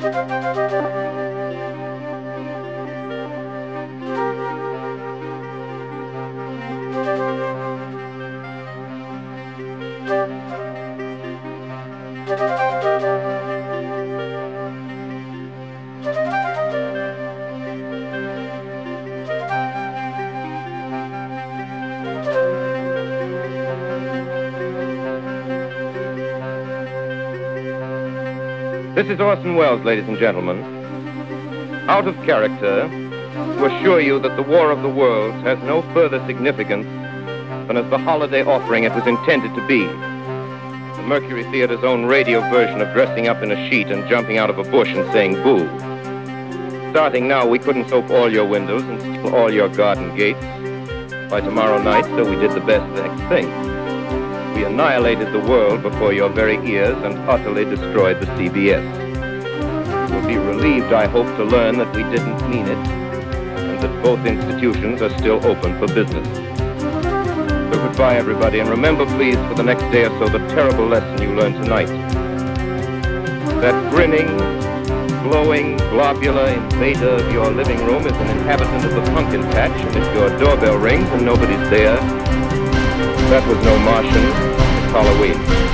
This is Orson Welles, ladies and gentlemen, out of character, to assure you that the War of the Worlds has no further significance than as the holiday offering it was intended to be. The Mercury Theater's own radio version of dressing up in a sheet and jumping out of a bush and saying boo. Starting now, we couldn't soap all your windows and steal all your garden gates by tomorrow night, so we did the best next thing. We annihilated the world before your very ears and utterly destroyed the CBS. You will be relieved, I hope, to learn that we didn't mean it, and that both institutions are still open for business. So goodbye, everybody, and remember, please, for the next day or so, the terrible lesson you learned tonight. That grinning, glowing, globular invader of your living room is an inhabitant of the pumpkin patch, and if your doorbell rings and nobody's there, that was no Martian, it's Halloween.